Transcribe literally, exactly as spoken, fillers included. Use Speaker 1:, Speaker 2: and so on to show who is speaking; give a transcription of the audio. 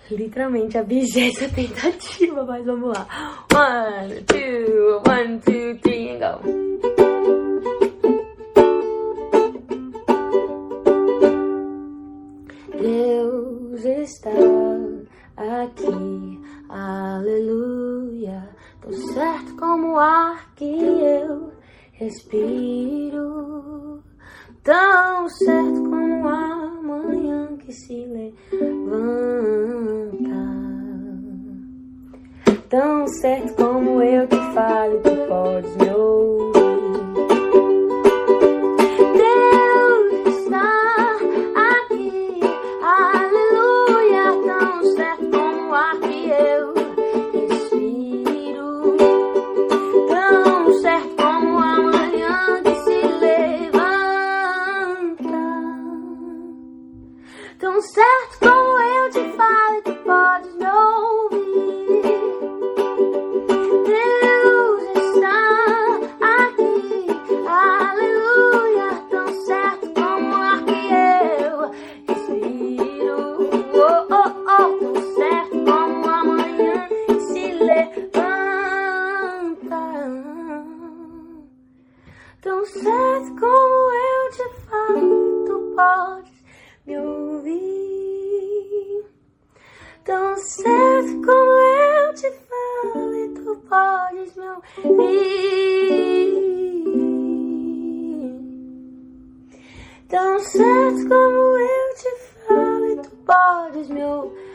Speaker 1: literalmente a vigésima tentativa, mas vamos lá. One, two, one, two, three, and go. Deus está aqui, aleluia. Tão certo como o ar que eu respiro, tão certo como a manhã que se levanta, tão certo como eu te falo e tu podes me ouvir. Deus está aqui, aleluia, tão certo como o ar que eu respiro, tão certo como a manhã que se levanta, tão certo como eu te falo e tu podes me ouvir. Deus está aqui, aleluia, tão certo como o ar que eu respiro, oh, oh, oh, tão certo como a manhã que se levanta, tão certo como eu te falo, tu podes me ouvir. Tão certo como eu te falo e tu podes me ouvir. Tão certo como eu te falo e tu podes me ouvir.